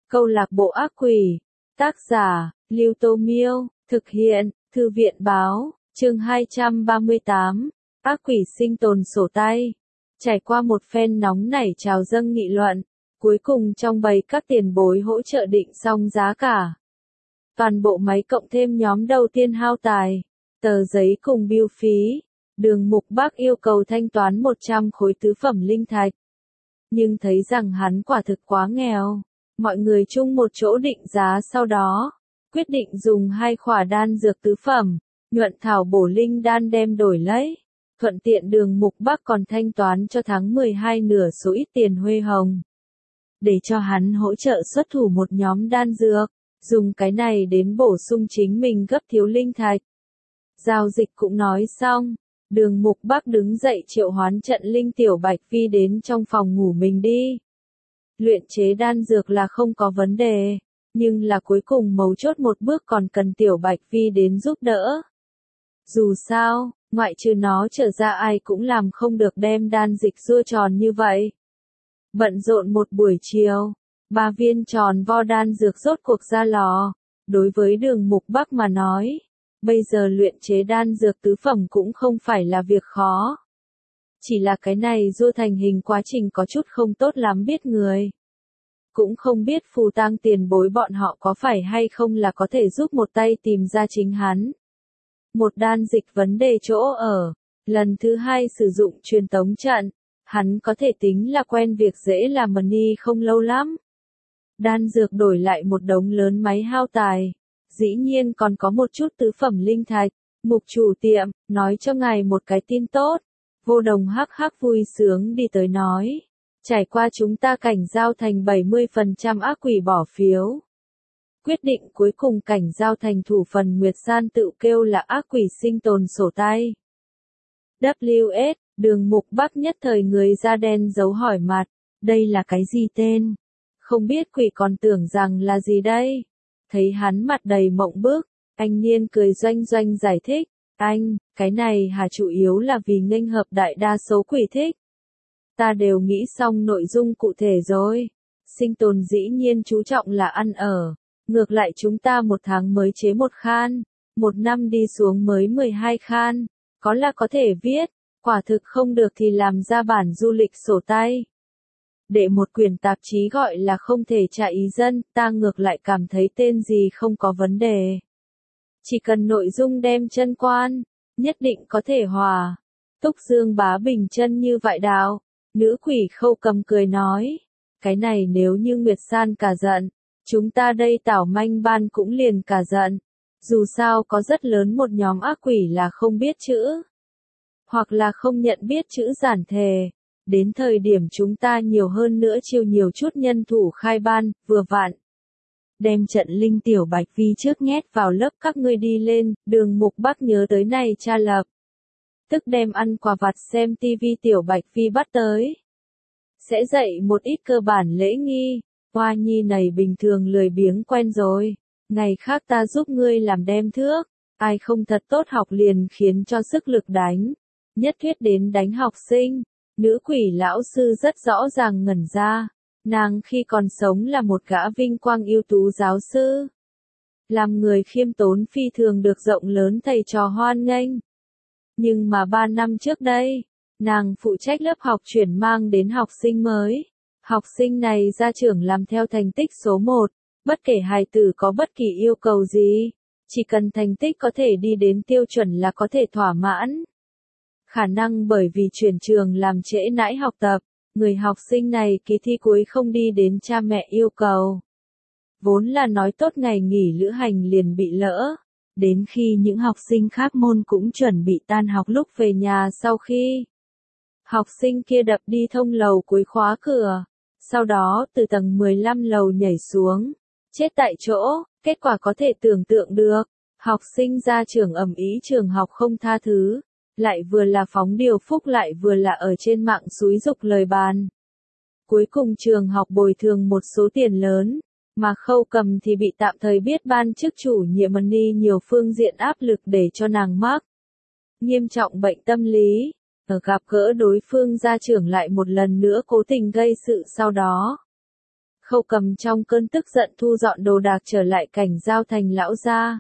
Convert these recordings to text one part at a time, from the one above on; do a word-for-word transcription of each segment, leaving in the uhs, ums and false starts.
Câu lạc bộ ác quỷ. Tác giả, Lưu Tô Miêu. Thực hiện, Thư viện Báo. Chương hai trăm ba mươi tám. Ác quỷ sinh tồn sổ tay. Trải qua một phen nóng nảy trào dâng nghị luận, cuối cùng trong bầy các tiền bối hỗ trợ định xong giá cả. Toàn bộ máy cộng thêm nhóm đầu tiên hao tài, tờ giấy cùng bưu phí. Đường Mục Bác yêu cầu thanh toán một trăm khối tứ phẩm linh thạch. Nhưng thấy rằng hắn quả thực quá nghèo. Mọi người chung một chỗ định giá sau đó. Quyết định dùng hai khỏa đan dược tứ phẩm, nhuận thảo bổ linh đan đem đổi lấy. Thuận tiện Đường Mục Bác còn thanh toán cho tháng mười hai nửa số ít tiền huê hồng. Để cho hắn hỗ trợ xuất thủ một nhóm đan dược. Dùng cái này đến bổ sung chính mình gấp thiếu linh thạch. Giao dịch cũng nói xong. Đường Mục Bác đứng dậy triệu hoán trận linh Tiểu Bạch Phi đến trong phòng ngủ mình đi. Luyện chế đan dược là không có vấn đề, nhưng là cuối cùng mấu chốt một bước còn cần Tiểu Bạch Phi đến giúp đỡ. Dù sao, ngoại trừ nó trở ra ai cũng làm không được đem đan dịch rua tròn như vậy. Bận rộn một buổi chiều, ba viên tròn vo đan dược rốt cuộc ra lò. Đối với Đường Mục Bác mà nói, bây giờ luyện chế đan dược tứ phẩm cũng không phải là việc khó. Chỉ là cái này rua thành hình quá trình có chút không tốt lắm biết người. Cũng không biết Phù Tang tiền bối bọn họ có phải hay không là có thể giúp một tay tìm ra chính hắn. Một đan dịch vấn đề chỗ ở. Lần thứ hai sử dụng truyền tống trận. Hắn có thể tính là quen việc dễ làm money không lâu lắm. Đan dược đổi lại một đống lớn máy hao tài. Dĩ nhiên còn có một chút tứ phẩm linh thạch. Mục chủ tiệm, nói cho ngài một cái tin tốt. Vô Đồng hắc hắc vui sướng đi tới nói. Trải qua chúng ta cảnh giao thành bảy mươi phần trăm ác quỷ bỏ phiếu. Quyết định cuối cùng cảnh giao thành thủ phần Nguyệt San tự kêu là ác quỷ sinh tồn sổ tay. W S, Đường Mục Bác nhất thời người da đen giấu hỏi mặt. Đây là cái gì tên? Không biết quỷ còn tưởng rằng là gì đây? Thấy hắn mặt đầy mộng bức, anh Niên cười doanh doanh giải thích. Anh, cái này hả chủ yếu là vì nghênh hợp đại đa số quỷ thích. Ta đều nghĩ xong nội dung cụ thể rồi. Sinh tồn dĩ nhiên chú trọng là ăn ở. Ngược lại chúng ta một tháng mới chế một khan. Một năm đi xuống mới mười hai khan. Có là có thể viết. Quả thực không được thì làm ra bản du lịch sổ tay. Để một quyển tạp chí gọi là không thể trả ý dân. Ta ngược lại cảm thấy tên gì không có vấn đề. Chỉ cần nội dung đem chân quan. Nhất định có thể hòa. Túc Dương Bá bình chân như vậy đào. Nữ quỷ Khâu Cầm cười nói. Cái này nếu như Nguyệt San cả giận. Chúng ta đây tảo manh ban cũng liền cả giận. Dù sao có rất lớn một nhóm ác quỷ là không biết chữ. Hoặc là không nhận biết chữ giản thề. Đến thời điểm chúng ta nhiều hơn nữa chiêu nhiều chút nhân thủ khai ban, vừa vặn. Đem trận linh Tiểu Bạch Phi trước nhét vào lớp các ngươi đi lên, Đường Mục Bác nhớ tới này cha lập. Tức đem ăn quà vặt xem tivi Tiểu Bạch Phi bắt tới. Sẽ dạy một ít cơ bản lễ nghi, Hoa Nhi này bình thường lười biếng quen rồi. Ngày khác ta giúp ngươi làm đem thước, ai không thật tốt học liền khiến cho sức lực đánh. Nhất thiết đến đánh học sinh, nữ quỷ lão sư rất rõ ràng ngẩn ra. Nàng khi còn sống là một gã vinh quang ưu tú giáo sư. Làm người khiêm tốn phi thường được rộng lớn thầy trò hoan nghênh. Nhưng mà ba năm trước đây, nàng phụ trách lớp học chuyển mang đến học sinh mới. Học sinh này ra trường làm theo thành tích số một, bất kể hài tử có bất kỳ yêu cầu gì, chỉ cần thành tích có thể đi đến tiêu chuẩn là có thể thỏa mãn. Khả năng bởi vì chuyển trường làm trễ nãi học tập, người học sinh này kỳ thi cuối không đi đến cha mẹ yêu cầu. Vốn là nói tốt ngày nghỉ lữ hành liền bị lỡ. Đến khi những học sinh khác môn cũng chuẩn bị tan học lúc về nhà sau khi. Học sinh kia đập đi thông lầu cuối khóa cửa. Sau đó từ tầng mười lăm lầu nhảy xuống. Chết tại chỗ, kết quả có thể tưởng tượng được. Học sinh ra trường ầm ĩ trường học không tha thứ. Lại vừa là phóng điều phúc lại vừa là ở trên mạng xúi dục lời bàn. Cuối cùng trường học bồi thường một số tiền lớn. Mà Khâu Cầm thì bị tạm thời biết ban chức chủ nhiệm money nhiều phương diện áp lực để cho nàng mắc nghiêm trọng bệnh tâm lý. Ở gặp gỡ đối phương gia trưởng lại một lần nữa cố tình gây sự sau đó. Khâu Cầm trong cơn tức giận thu dọn đồ đạc trở lại Cảnh Giao thành lão gia.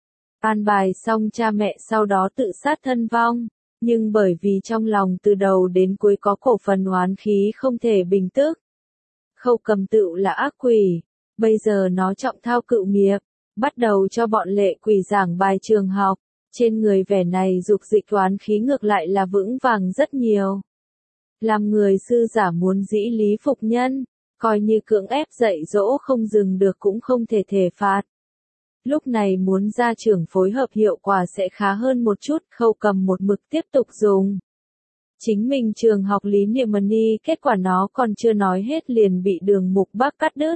An bài xong cha mẹ sau đó tự sát thân vong, nhưng bởi vì trong lòng từ đầu đến cuối có cổ phần oán khí không thể bình tức. Khâu Cầm tựu là ác quỷ, bây giờ nó trọng thao cựu nghiệp, bắt đầu cho bọn lệ quỷ giảng bài trường học, trên người vẻ này dục dịch oán khí ngược lại là vững vàng rất nhiều. Làm người sư giả muốn dĩ lý phục nhân, coi như cưỡng ép dạy dỗ không dừng được cũng không thể thể phạt. Lúc này muốn gia trưởng phối hợp hiệu quả sẽ khá hơn một chút, Khâu Cầm một mực tiếp tục dùng. Chính mình trường học lý niệm money, kết quả nó còn chưa nói hết liền bị Đường Mục Bắc cắt đứt.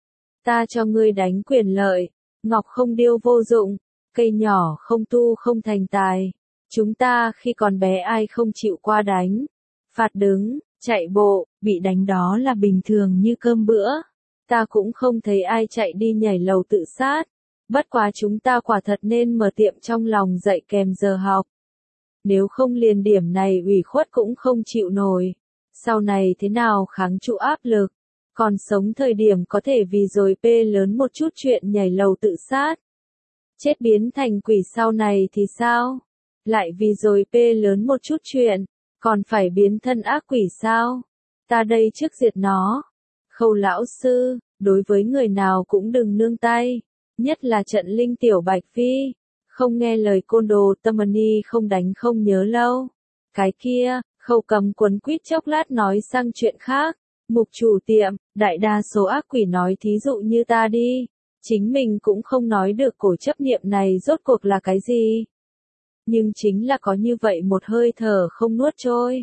Ta cho ngươi đánh quyền lợi, ngọc không điêu vô dụng, cây nhỏ không tu không thành tài. Chúng ta khi còn bé ai không chịu qua đánh, phạt đứng, chạy bộ, bị đánh đó là bình thường như cơm bữa. Ta cũng không thấy ai chạy đi nhảy lầu tự sát. Bất quá chúng ta quả thật nên mở tiệm trong lòng dạy kèm giờ học. Nếu không liền điểm này ủy khuất cũng không chịu nổi. Sau này thế nào kháng trụ áp lực. Còn sống thời điểm có thể vì rồi pê lớn một chút chuyện nhảy lầu tự sát. Chết biến thành quỷ sau này thì sao? Lại vì rồi pê lớn một chút chuyện, còn phải biến thân ác quỷ sao? Ta đây trước diệt nó. Khâu lão sư, đối với người nào cũng đừng nương tay. Nhất là trận linh tiểu Bạch Phi, không nghe lời côn đồ tâm ni không đánh không nhớ lâu. Cái kia, Khâu Cầm quấn quýt chốc lát nói sang chuyện khác. Mục chủ tiệm, đại đa số ác quỷ nói thí dụ như ta đi. Chính mình cũng không nói được cổ chấp niệm này rốt cuộc là cái gì. Nhưng chính là có như vậy một hơi thở không nuốt trôi.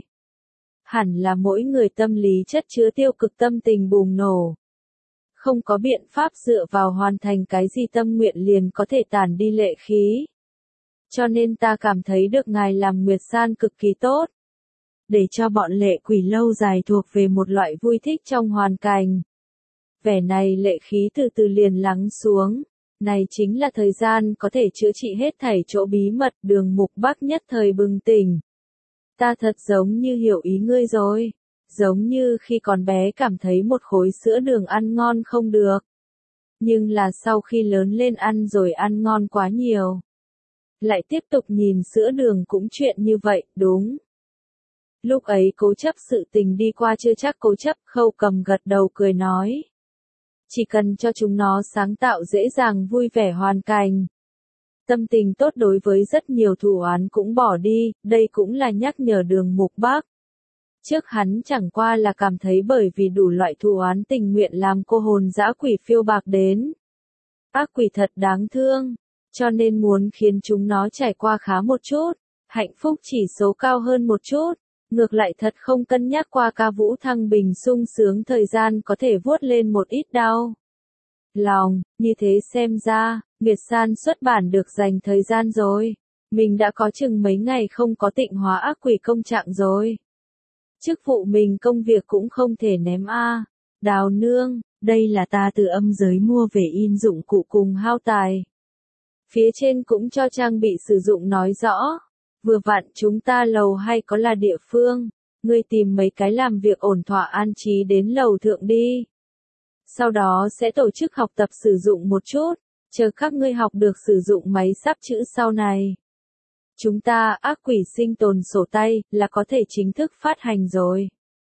Hẳn là mỗi người tâm lý chất chứa tiêu cực tâm tình bùng nổ. Không có biện pháp dựa vào hoàn thành cái gì tâm nguyện liền có thể tản đi lệ khí. Cho nên ta cảm thấy được ngài làm Nguyệt San cực kỳ tốt. Để cho bọn lệ quỷ lâu dài thuộc về một loại vui thích trong hoàn cảnh. Vẻ này lệ khí từ từ liền lắng xuống. Này chính là thời gian có thể chữa trị hết thảy chỗ bí mật. Đường Mục Bắc nhất thời bừng tỉnh. Ta thật giống như hiểu ý ngươi rồi. Giống như khi còn bé cảm thấy một khối sữa đường ăn ngon không được. Nhưng là sau khi lớn lên ăn rồi ăn ngon quá nhiều. Lại tiếp tục nhìn sữa đường cũng chuyện như vậy, đúng. Lúc ấy cố chấp sự tình đi qua chưa chắc cố chấp, Khâu Cầm gật đầu cười nói. Chỉ cần cho chúng nó sáng tạo dễ dàng vui vẻ hoàn cảnh. Tâm tình tốt đối với rất nhiều thù oán cũng bỏ đi, đây cũng là nhắc nhở Đường Mục Bắc. Trước hắn chẳng qua là cảm thấy bởi vì đủ loại thù oán tình nguyện làm cô hồn dã quỷ phiêu bạc đến. Ác quỷ thật đáng thương, cho nên muốn khiến chúng nó trải qua khá một chút, hạnh phúc chỉ số cao hơn một chút, ngược lại thật không cân nhắc qua ca vũ thăng bình sung sướng thời gian có thể vuốt lên một ít đau lòng, như thế xem ra, Nguyệt San xuất bản được dành thời gian rồi, mình đã có chừng mấy ngày không có tịnh hóa ác quỷ công trạng rồi. Chức vụ mình công việc cũng không thể ném a. À. Đào nương, đây là ta từ âm giới mua về in dụng cụ cùng hao tài. Phía trên cũng cho trang bị sử dụng nói rõ. Vừa vặn chúng ta lầu hay có là địa phương. Ngươi tìm mấy cái làm việc ổn thỏa an trí đến lầu thượng đi. Sau đó sẽ tổ chức học tập sử dụng một chút. Chờ các ngươi học được sử dụng máy sắp chữ sau này. Chúng ta ác quỷ sinh tồn sổ tay là có thể chính thức phát hành rồi.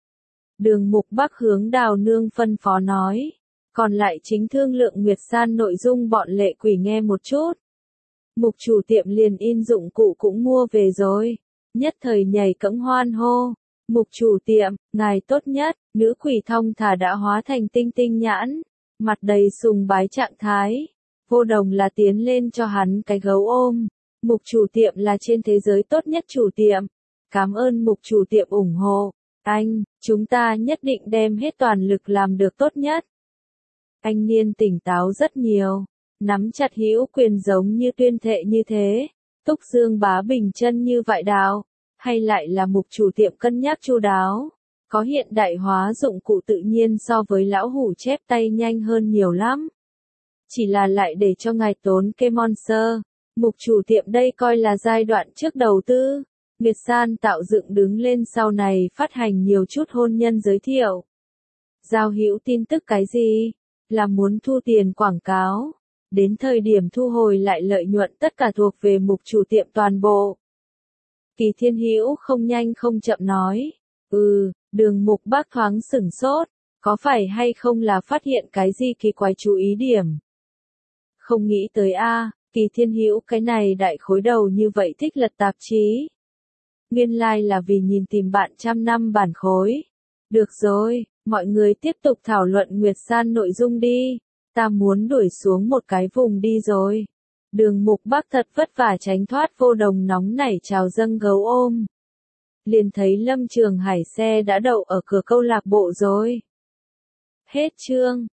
Đường Mục Bắc hướng Đào nương phân phó nói. Còn lại chính thương lượng Nguyệt San nội dung bọn lệ quỷ nghe một chút. Mục chủ tiệm liền in dụng cụ cũng mua về rồi. Nhất thời nhảy cẫng hoan hô. Mục chủ tiệm, ngài tốt nhất, nữ quỷ thong thả đã hóa thành tinh tinh nhãn. Mặt đầy sùng bái trạng thái. Vô Đồng là tiến lên cho hắn cái gấu ôm. Mục chủ tiệm là trên thế giới tốt nhất chủ tiệm. Cảm ơn mục chủ tiệm ủng hộ. Anh, chúng ta nhất định đem hết toàn lực làm được tốt nhất. Anh Niên tỉnh táo rất nhiều. Nắm chặt hữu quyền giống như tuyên thệ như thế. Túc Dương bá bình chân như vậy đào. Hay lại là mục chủ tiệm cân nhắc chu đáo. Có hiện đại hóa dụng cụ tự nhiên so với lão hủ chép tay nhanh hơn nhiều lắm. Chỉ là lại để cho ngài tốn cây monster. Mục chủ tiệm đây coi là giai đoạn trước đầu tư. Nguyệt San tạo dựng đứng lên sau này phát hành nhiều chút hôn nhân giới thiệu. Giao hữu tin tức cái gì? Là muốn thu tiền quảng cáo. Đến thời điểm thu hồi lại lợi nhuận tất cả thuộc về mục chủ tiệm toàn bộ. Kỳ Thiên Hữu không nhanh không chậm nói. Ừ, Đường Mục Bác thoáng sửng sốt. Có phải hay không là phát hiện cái gì kỳ quái chú ý điểm? Không nghĩ tới a, Kỳ Thiên Hữu cái này đại khối đầu như vậy thích lật tạp chí. Nguyên lai like là vì nhìn tìm bạn trăm năm bản khối. Được rồi, mọi người tiếp tục thảo luận Nguyệt San nội dung đi. Ta muốn đuổi xuống một cái vùng đi rồi. Đường Mục Bác thật vất vả tránh thoát vô đồng nóng nảy trào dâng gấu ôm. Liền thấy Lâm Trường Hải xe đã đậu ở cửa câu lạc bộ rồi. Hết chương.